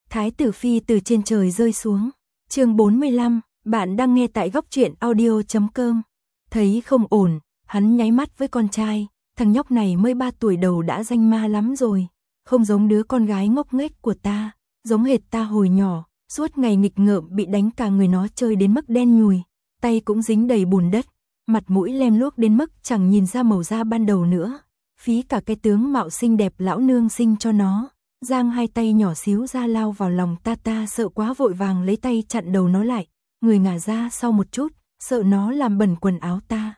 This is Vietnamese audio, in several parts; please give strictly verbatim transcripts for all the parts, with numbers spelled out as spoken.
Thái tử phi từ trên trời rơi xuống. Chương bốn mươi lăm, bạn đang nghe tại góc truyện audio chấm com. Thấy không ổn, hắn nháy mắt với con trai, thằng nhóc này mới ba tuổi đầu đã danh ma lắm rồi, không giống đứa con gái ngốc nghếch của ta, giống hệt ta hồi nhỏ, suốt ngày nghịch ngợm bị đánh cả người nó chơi đến mức đen nhùi, tay cũng dính đầy bùn đất, mặt mũi lem luốc đến mức chẳng nhìn ra màu da ban đầu nữa, phí cả cái tướng mạo xinh đẹp lão nương sinh cho nó. Giang hai tay nhỏ xíu ra lao vào lòng ta, ta sợ quá vội vàng lấy tay chặn đầu nó lại, người ngả ra sau một chút, sợ nó làm bẩn quần áo ta.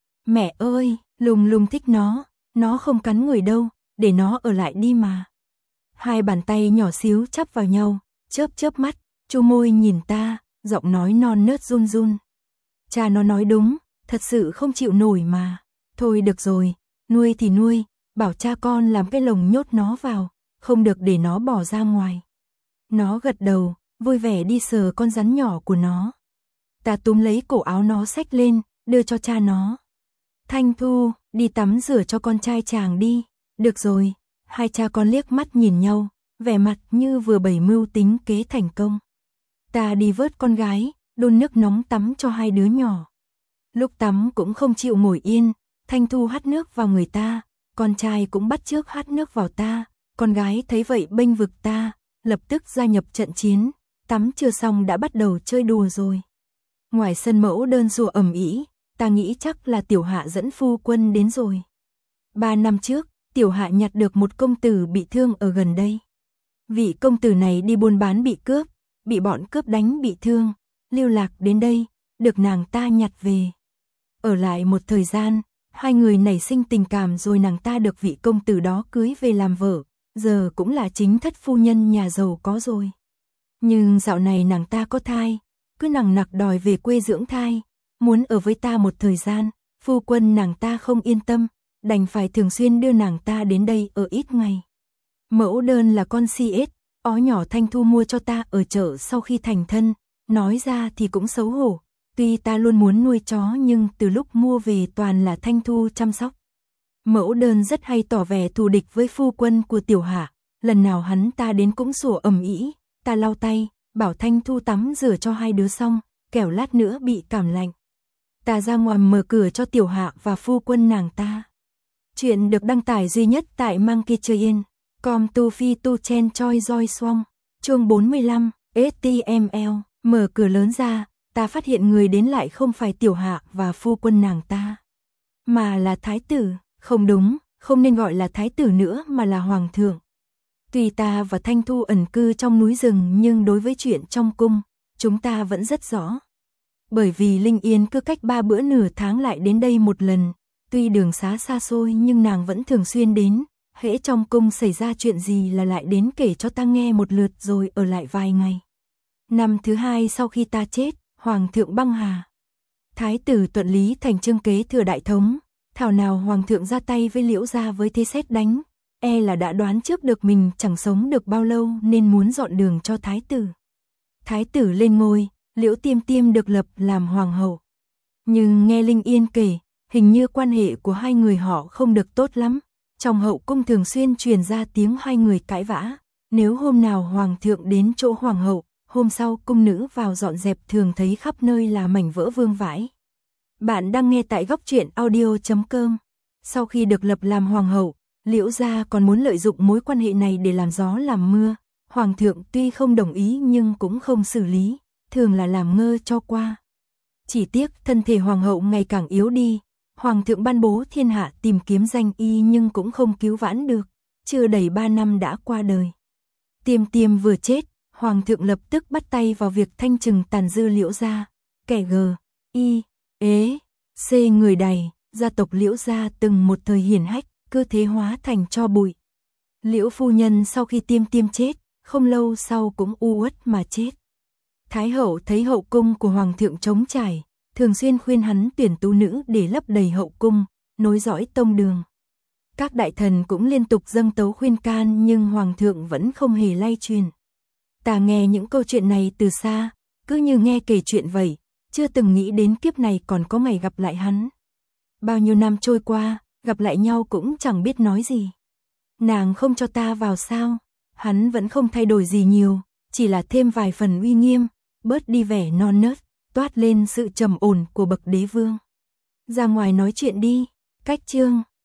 Mẹ ơi, Lùng Lùng thích nó, nó không cắn người đâu, để nó ở lại đi mà. Hai bàn tay nhỏ xíu chắp vào nhau, chớp chớp mắt, chu môi nhìn ta, giọng nói non nớt run run. Cha nó nói đúng, thật sự không chịu nổi mà. Thôi được rồi, nuôi thì nuôi, bảo cha con làm cái lồng nhốt nó vào, không được để nó bỏ ra ngoài. Nó gật đầu, vui vẻ đi sờ con rắn nhỏ của nó. Ta túm lấy cổ áo nó xách lên, đưa cho cha nó. Thanh Thu, đi tắm rửa cho con trai chàng đi. Được rồi, hai cha con liếc mắt nhìn nhau, vẻ mặt như vừa bày mưu tính kế thành công. Ta đi vớt con gái, đun nước nóng tắm cho hai đứa nhỏ. Lúc tắm cũng không chịu ngồi yên, Thanh Thu hắt nước vào người ta, con trai cũng bắt chước hắt nước vào ta. Con gái thấy vậy bênh vực ta, lập tức gia nhập trận chiến, tắm chưa xong đã bắt đầu chơi đùa rồi. Ngoài sân mẫu đơn rùa ầm ĩ, ta nghĩ chắc là Tiểu Hạ dẫn phu quân đến rồi. Ba năm trước, Tiểu Hạ nhặt được một công tử bị thương ở gần đây. Vị công tử này đi buôn bán bị cướp, bị bọn cướp đánh bị thương, lưu lạc đến đây, được nàng ta nhặt về. Ở lại một thời gian, hai người nảy sinh tình cảm rồi nàng ta được vị công tử đó cưới về làm vợ. Giờ cũng là chính thất phu nhân nhà giàu có rồi. Nhưng dạo này nàng ta có thai, cứ nằng nặc đòi về quê dưỡng thai, muốn ở với ta một thời gian, phu quân nàng ta không yên tâm, đành phải thường xuyên đưa nàng ta đến đây ở ít ngày. Mẫu đơn là con si ết, ó nhỏ Thanh Thu mua cho ta ở chợ sau khi thành thân, nói ra thì cũng xấu hổ, tuy ta luôn muốn nuôi chó nhưng từ lúc mua về toàn là Thanh Thu chăm sóc. Mẫu đơn rất hay tỏ vẻ thù địch với phu quân của Tiểu Hạ, lần nào hắn ta đến cũng sủa ầm ĩ, ta lau tay, bảo Thanh Thu tắm rửa cho hai đứa xong, kẻo lát nữa bị cảm lạnh. Ta ra ngoài mở cửa cho Tiểu Hạ và phu quân nàng ta. Chuyện được đăng tải duy nhất tại Monkey Train, com tu phi tu chen choi roi xoong, chương bốn mươi lăm, ếch ti em lờ, mở cửa lớn ra, ta phát hiện người đến lại không phải Tiểu Hạ và phu quân nàng ta, mà là thái tử. Không đúng, không nên gọi là thái tử nữa mà là hoàng thượng. Tuy ta và Thanh Thu ẩn cư trong núi rừng nhưng đối với chuyện trong cung, chúng ta vẫn rất rõ. Bởi vì Linh Yên cứ cách ba bữa nửa tháng lại đến đây một lần, tuy đường xá xa xôi nhưng nàng vẫn thường xuyên đến, hễ trong cung xảy ra chuyện gì là lại đến kể cho ta nghe một lượt rồi ở lại vài ngày. Năm thứ hai sau khi ta chết, hoàng thượng băng hà. Thái tử Tuận Lý thành Trương kế thừa đại thống. Thảo nào hoàng thượng ra tay với Liễu gia với thế sét đánh, e là đã đoán trước được mình chẳng sống được bao lâu nên muốn dọn đường cho thái tử. Thái tử lên ngôi, Liễu Tiêm Tiêm được lập làm hoàng hậu. Nhưng nghe Linh Yên kể, hình như quan hệ của hai người họ không được tốt lắm. Trong hậu cung thường xuyên truyền ra tiếng hai người cãi vã. Nếu hôm nào hoàng thượng đến chỗ hoàng hậu, hôm sau cung nữ vào dọn dẹp thường thấy khắp nơi là mảnh vỡ vương vãi. Bạn đang nghe tại góc truyện audio chấm com. Sau khi được lập làm hoàng hậu, Liễu gia còn muốn lợi dụng mối quan hệ này để làm gió làm mưa. Hoàng thượng tuy không đồng ý nhưng cũng không xử lý, thường là làm ngơ cho qua. Chỉ tiếc thân thể hoàng hậu ngày càng yếu đi, hoàng thượng ban bố thiên hạ tìm kiếm danh y nhưng cũng không cứu vãn được, chưa đầy ba năm đã qua đời. Tiêm Tiêm vừa chết, hoàng thượng lập tức bắt tay vào việc thanh trừng tàn dư Liễu gia, kẻ g, y, ế, c người đày, gia tộc Liễu gia từng một thời hiển hách, cơ thế hóa thành tro bụi. Liễu phu nhân sau khi Tiêm Tiêm chết, không lâu sau cũng u uất mà chết. Thái hậu thấy hậu cung của hoàng thượng trống trải, thường xuyên khuyên hắn tuyển tú nữ để lấp đầy hậu cung, nối dõi tông đường. Các đại thần cũng liên tục dâng tấu khuyên can nhưng hoàng thượng vẫn không hề lay truyền. Ta nghe những câu chuyện này từ xa, cứ như nghe kể chuyện vậy, chưa từng nghĩ đến kiếp này còn có ngày gặp lại hắn. Bao nhiêu năm trôi qua, gặp lại nhau cũng chẳng biết nói gì. Nàng không cho ta vào sao? Hắn vẫn không thay đổi gì nhiều, chỉ là thêm vài phần uy nghiêm, bớt đi vẻ non nớt, toát lên sự trầm ổn của bậc đế vương. Ra ngoài nói chuyện đi, cách chương.